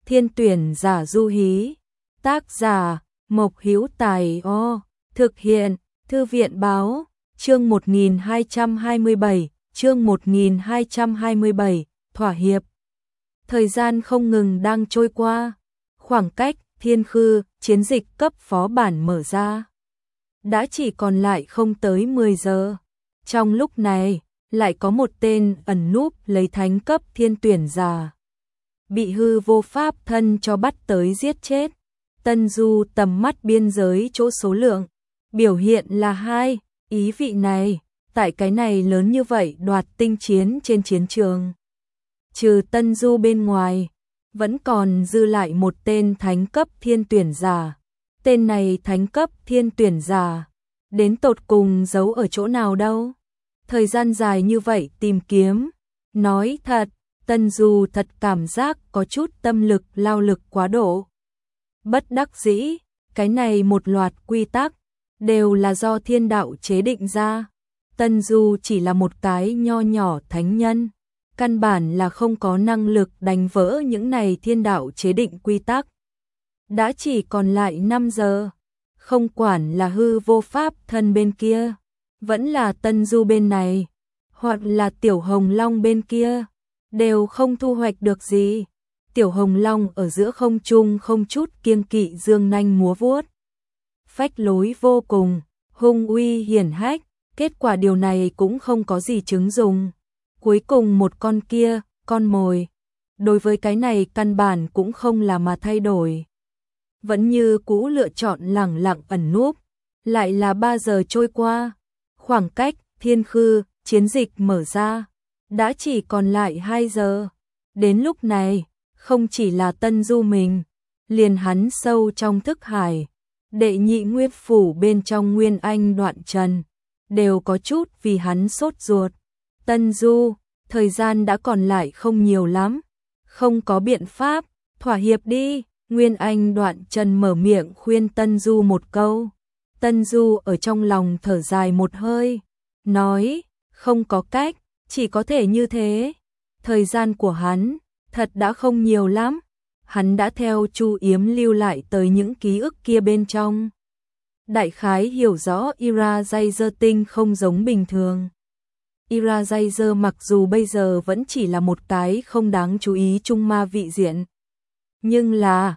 Thiên tuyển giả du hí. Tác giả Mộc Hữu Tài. Thực hiện Thư viện báo. Chương 1227, chương 1227, thỏa hiệp. Thời gian không ngừng đang trôi qua. Khoảng cách Thiên Khư chiến dịch cấp phó bản mở ra đã chỉ còn lại không tới 10 giờ. Trong lúc này, lại có một tên ẩn núp lấy thánh cấp thiên tuyển giả bị hư vô pháp thân cho bắt tới giết chết. Tân Du tầm mắt biên giới chỗ số lượng, biểu hiện là 2, ý vị này, tại cái này lớn như vậy đoạt tinh chiến trên chiến trường. Trừ Tân Du bên ngoài, vẫn còn dư lại một tên thánh cấp thiên tuyển giả. Tên này thánh cấp thiên tuyển giả, đến tột cùng giấu ở chỗ nào đâu? Thời gian dài như vậy tìm kiếm, nói thật, Tân Du thật cảm giác có chút tâm lực lao lực quá độ. Bất đắc dĩ, cái này một loạt quy tắc, đều là do thiên đạo chế định ra. Tân Du chỉ là một cái nho nhỏ thánh nhân, căn bản là không có năng lực đánh vỡ những này thiên đạo chế định quy tắc. Đã chỉ còn lại 5 giờ, không quản là hư vô pháp thân bên kia, vẫn là Tân Du bên này, hoặc là Tiểu Hồng Long bên kia, đều không thu hoạch được gì. Tiểu Hồng Long ở giữa không trung không chút kiêng kỵ dương nanh múa vuốt, phách lối vô cùng, hung uy hiển hách, kết quả điều này cũng không có gì chứng dùng. Cuối cùng một con kia, con mồi, đối với cái này căn bản cũng không là mà thay đổi. Vẫn như cũ lựa chọn lẳng lặng ẩn núp, lại là 3 giờ trôi qua, khoảng cách Thiên Khư chiến dịch mở ra đã chỉ còn lại 2 giờ. Đến lúc này, không chỉ là Tân Du mình, liền hắn sâu trong thức hải, đệ nhị nguyên phủ bên trong Nguyên Anh Đoạn Trần, đều có chút vì hắn sốt ruột. Tân Du, thời gian đã còn lại không nhiều lắm, không có biện pháp, thỏa hiệp đi. Nguyên Anh Đoạn Trần mở miệng khuyên Tân Du một câu. Tân Du ở trong lòng thở dài một hơi, nói, không có cách, chỉ có thể như thế. Thời gian của hắn thật đã không nhiều lắm, hắn đã theo Chu Yếm lưu lại tới những ký ức kia bên trong. Đại khái hiểu rõ Irajazer tinh không giống bình thường. Irajazer mặc dù bây giờ vẫn chỉ là một cái không đáng chú ý trung ma vị diện, nhưng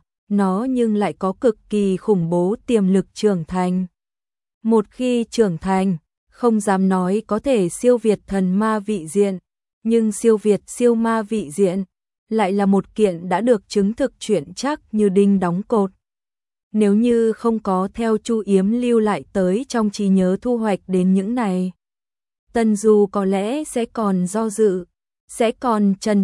lại có cực kỳ khủng bố tiềm lực trưởng thành. Một khi trưởng thành, không dám nói có thể siêu việt thần ma vị diện, nhưng siêu việt siêu ma vị diện lại là một kiện đã được chứng thực chuyện chắc như đinh đóng cột. Nếu như không có theo Chu Yếm lưu lại tới trong trí nhớ thu hoạch đến những này, Tân Du có lẽ sẽ còn do dự, sẽ còn chần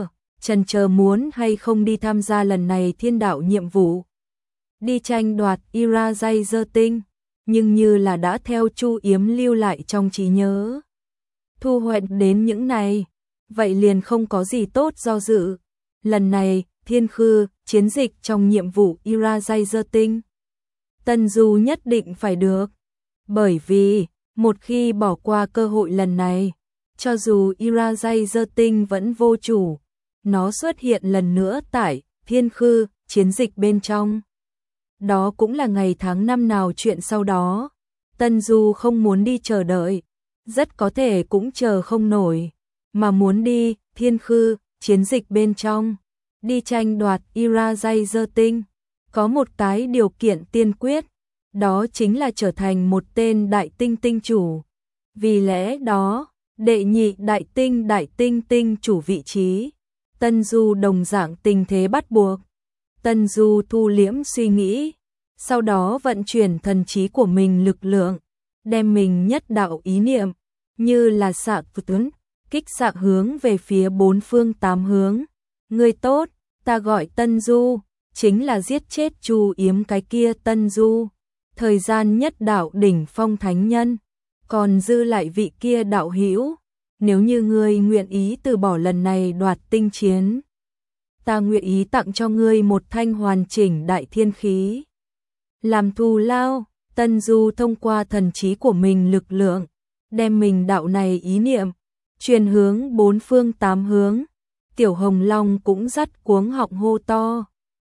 chờ muốn hay không đi tham gia lần này thiên đạo nhiệm vụ, đi tranh đoạt Irajazer tinh, nhưng như là đã theo Chu Yếm lưu lại trong trí nhớ thu hoạch đến những này, vậy liền không có gì tốt do dự. Lần này, Thiên Khư chiến dịch trong nhiệm vụ Irajazer tinh, Tân Du nhất định phải được, bởi vì một khi bỏ qua cơ hội lần này, cho dù Irajazer tinh vẫn vô chủ, nó xuất hiện lần nữa tại Thiên Khư chiến dịch bên trong, đó cũng là ngày tháng năm nào chuyện sau đó. Tân Du không muốn đi chờ đợi, rất có thể cũng chờ không nổi, mà muốn đi Thiên Khư chiến dịch bên trong, đi tranh đoạt Irajazer tinh. Có một cái điều kiện tiên quyết, đó chính là trở thành một tên đại tinh tinh chủ. Vì lẽ đó, đệ nhị đại tinh tinh chủ vị trí, Tân Du đồng dạng tình thế bắt buộc. Tân Du thu liễm suy nghĩ, sau đó vận chuyển thần trí của mình lực lượng, đem mình nhất đạo ý niệm, như là xạ tuấn, kích xạ hướng về phía 4 phương 8 hướng. Người tốt, ta gọi Tân Du, chính là giết chết Chu Yếm cái kia Tân Du, thời gian nhất đạo đỉnh phong thánh nhân, còn dư lại vị kia đạo hữu, nếu như ngươi nguyện ý từ bỏ lần này đoạt tinh chiến, ta nguyện ý tặng cho ngươi một thanh hoàn chỉnh đại thiên khí. Làm thù lao, Tân Du thông qua thần trí của mình lực lượng, đem mình đạo này ý niệm, truyền hướng 4 phương 8 hướng. Tiểu Hồng Long cũng dắt cuống họng hô to,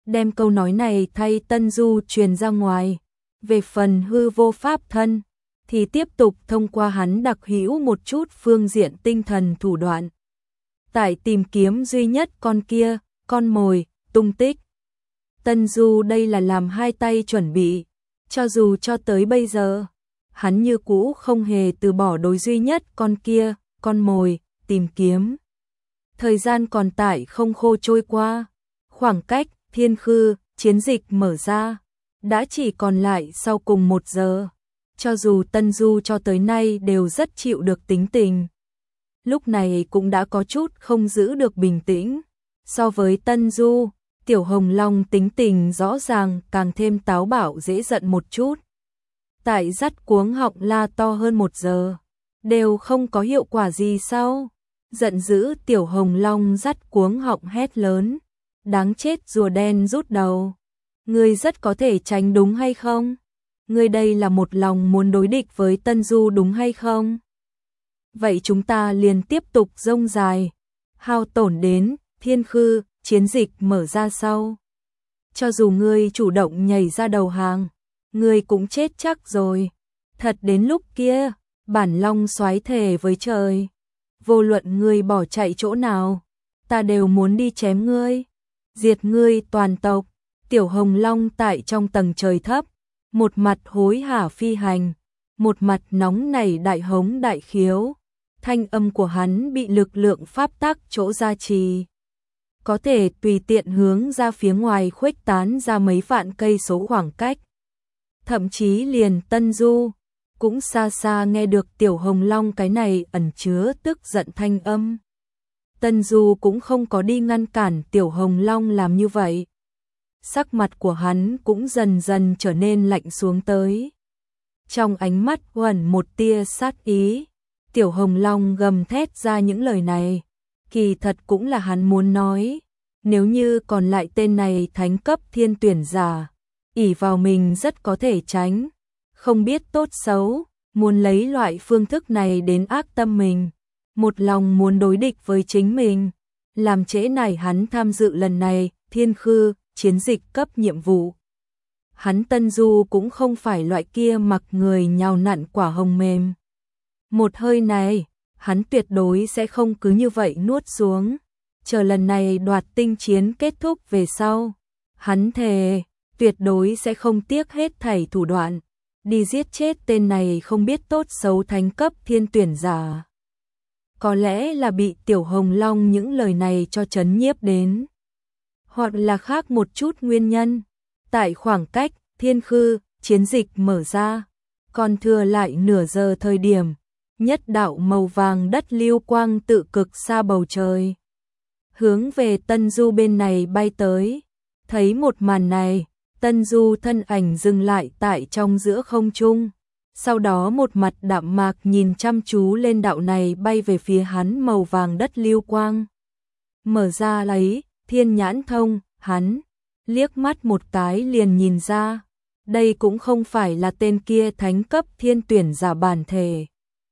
đem câu nói này thay Tân Du truyền ra ngoài. Về phần hư vô pháp thân, thì tiếp tục thông qua hắn đặc hữu một chút phương diện tinh thần thủ đoạn. Tại tìm kiếm duy nhất con kia, con mồi, tung tích. Tân Du đây là làm hai tay chuẩn bị, cho dù cho tới bây giờ, hắn như cũ không hề từ bỏ đối duy nhất con kia, con mồi, tìm kiếm. Thời gian còn tại không khô trôi qua, khoảng cách thiên khư, chiến dịch mở ra, đã chỉ còn lại sau cùng 1 giờ. Cho dù Tân Du cho tới nay đều rất chịu được tính tình, lúc này cũng đã có chút không giữ được bình tĩnh. So với Tân Du, Tiểu Hồng Long tính tình rõ ràng càng thêm táo bạo dễ giận một chút. Tại dắt cuống họng la to hơn 1 giờ, đều không có hiệu quả gì sao? Giận dữ Tiểu Hồng Long dắt cuống họng hét lớn, đáng chết rùa đen rút đầu. Ngươi rất có thể tránh đúng hay không? Ngươi đây là một lòng muốn đối địch với Tân Du đúng hay không? Vậy chúng ta liền tiếp tục rông dài, hao tổn đến thiên khư, chiến dịch mở ra sau. Cho dù ngươi chủ động nhảy ra đầu hàng, ngươi cũng chết chắc rồi. Thật đến lúc kia, bản long soái thề với trời, vô luận ngươi bỏ chạy chỗ nào, ta đều muốn đi chém ngươi, diệt ngươi toàn tộc. Tiểu Hồng Long tại trong tầng trời thấp, một mặt hối hả phi hành, một mặt nóng nảy đại hống đại khiếu. Thanh âm của hắn bị lực lượng pháp tắc chỗ gia trì, có thể tùy tiện hướng ra phía ngoài khuếch tán ra mấy vạn cây số khoảng cách. Thậm chí liền Tân Du cũng xa xa nghe được Tiểu Hồng Long cái này ẩn chứa tức giận thanh âm. Tân Du cũng không có đi ngăn cản Tiểu Hồng Long làm như vậy. Sắc mặt của hắn cũng dần dần trở nên lạnh xuống tới. Trong ánh mắt huẩn một tia sát ý, Tiểu Hồng Long gầm thét ra những lời này. Kỳ thật cũng là hắn muốn nói, nếu như còn lại tên này thánh cấp thiên tuyển giả, ỷ vào mình rất có thể tránh, không biết tốt xấu, muốn lấy loại phương thức này đến ác tâm mình, một lòng muốn đối địch với chính mình, làm trễ nải hắn tham dự lần này thiên khư chiến dịch cấp nhiệm vụ. Hắn Tân Du cũng không phải loại kia mặc người nhào nặn quả hồng mềm. Một hơi này, hắn tuyệt đối sẽ không cứ như vậy nuốt xuống. Chờ lần này đoạt tinh chiến kết thúc về sau, hắn thề, tuyệt đối sẽ không tiếc hết thảy thủ đoạn, đi giết chết tên này không biết tốt xấu thánh cấp thiên tuyển giả. Có lẽ là bị Tiểu Hồng Long những lời này cho chấn nhiếp đến, hoặc là khác một chút nguyên nhân. Tại khoảng cách thiên khư chiến dịch mở ra, còn thừa lại nửa giờ thời điểm, nhất đạo màu vàng đất lưu quang tự cực xa bầu trời, hướng về Tân Du bên này bay tới. Thấy một màn này, Tân Du thân ảnh dừng lại tại trong giữa không trung, sau đó một mặt đạm mạc nhìn chăm chú lên đạo này bay về phía hắn màu vàng đất lưu quang. Mở ra lấy thiên nhãn thông, hắn liếc mắt một cái liền nhìn ra, đây cũng không phải là tên kia thánh cấp thiên tuyển giả bản thể.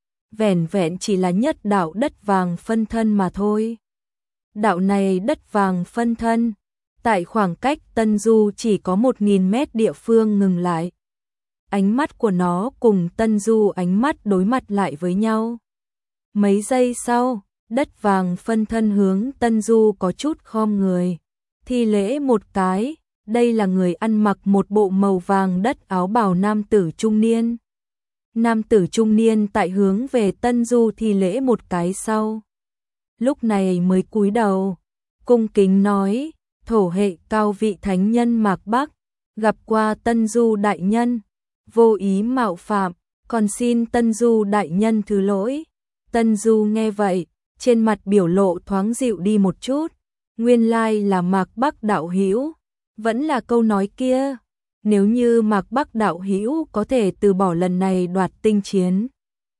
Vẻn vẹn chỉ là nhất đạo đất vàng phân thân mà thôi. Đạo này đất vàng phân thân, tại khoảng cách Tân Du chỉ có 1000 mét địa phương ngừng lại. Ánh mắt của nó cùng Tân Du ánh mắt đối mặt lại với nhau. Mấy giây sau, đất vàng phân thân hướng Tân Du có chút khom người, thi lễ một cái. Đây là người ăn mặc một bộ màu vàng đất áo bào nam tử trung niên. Nam tử trung niên tại hướng về Tân Du thi lễ một cái sau, lúc này mới cúi đầu, cung kính nói, thổ hệ cao vị thánh nhân Mạc Bắc, gặp qua Tân Du đại nhân, vô ý mạo phạm, còn xin Tân Du đại nhân thứ lỗi. Tân Du nghe vậy, trên mặt biểu lộ thoáng dịu đi một chút, nguyên lai là Mạc Bắc đạo hữu. Vẫn là câu nói kia, nếu như Mạc Bắc đạo hữu có thể từ bỏ lần này đoạt tinh chiến,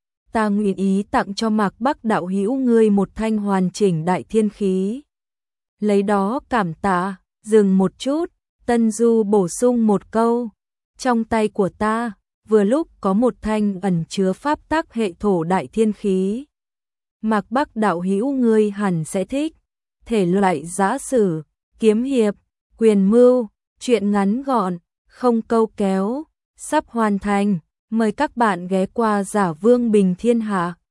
ta nguyện ý tặng cho Mạc Bắc đạo hữu ngươi một thanh hoàn chỉnh đại thiên khí. Lấy đó cảm tạ. Dừng một chút, Tân Du bổ sung một câu, trong tay của ta vừa lúc có một thanh ẩn chứa pháp tắc hệ thổ đại thiên khí. Mạc Bắc đạo hữu ngươi hẳn sẽ thích, thể loại giã sử, kiếm hiệp, Quyền mưu, chuyện ngắn gọn, không câu kéo, sắp hoàn thành. Mời các bạn ghé qua Giả Vương Bình Thiên Hạ.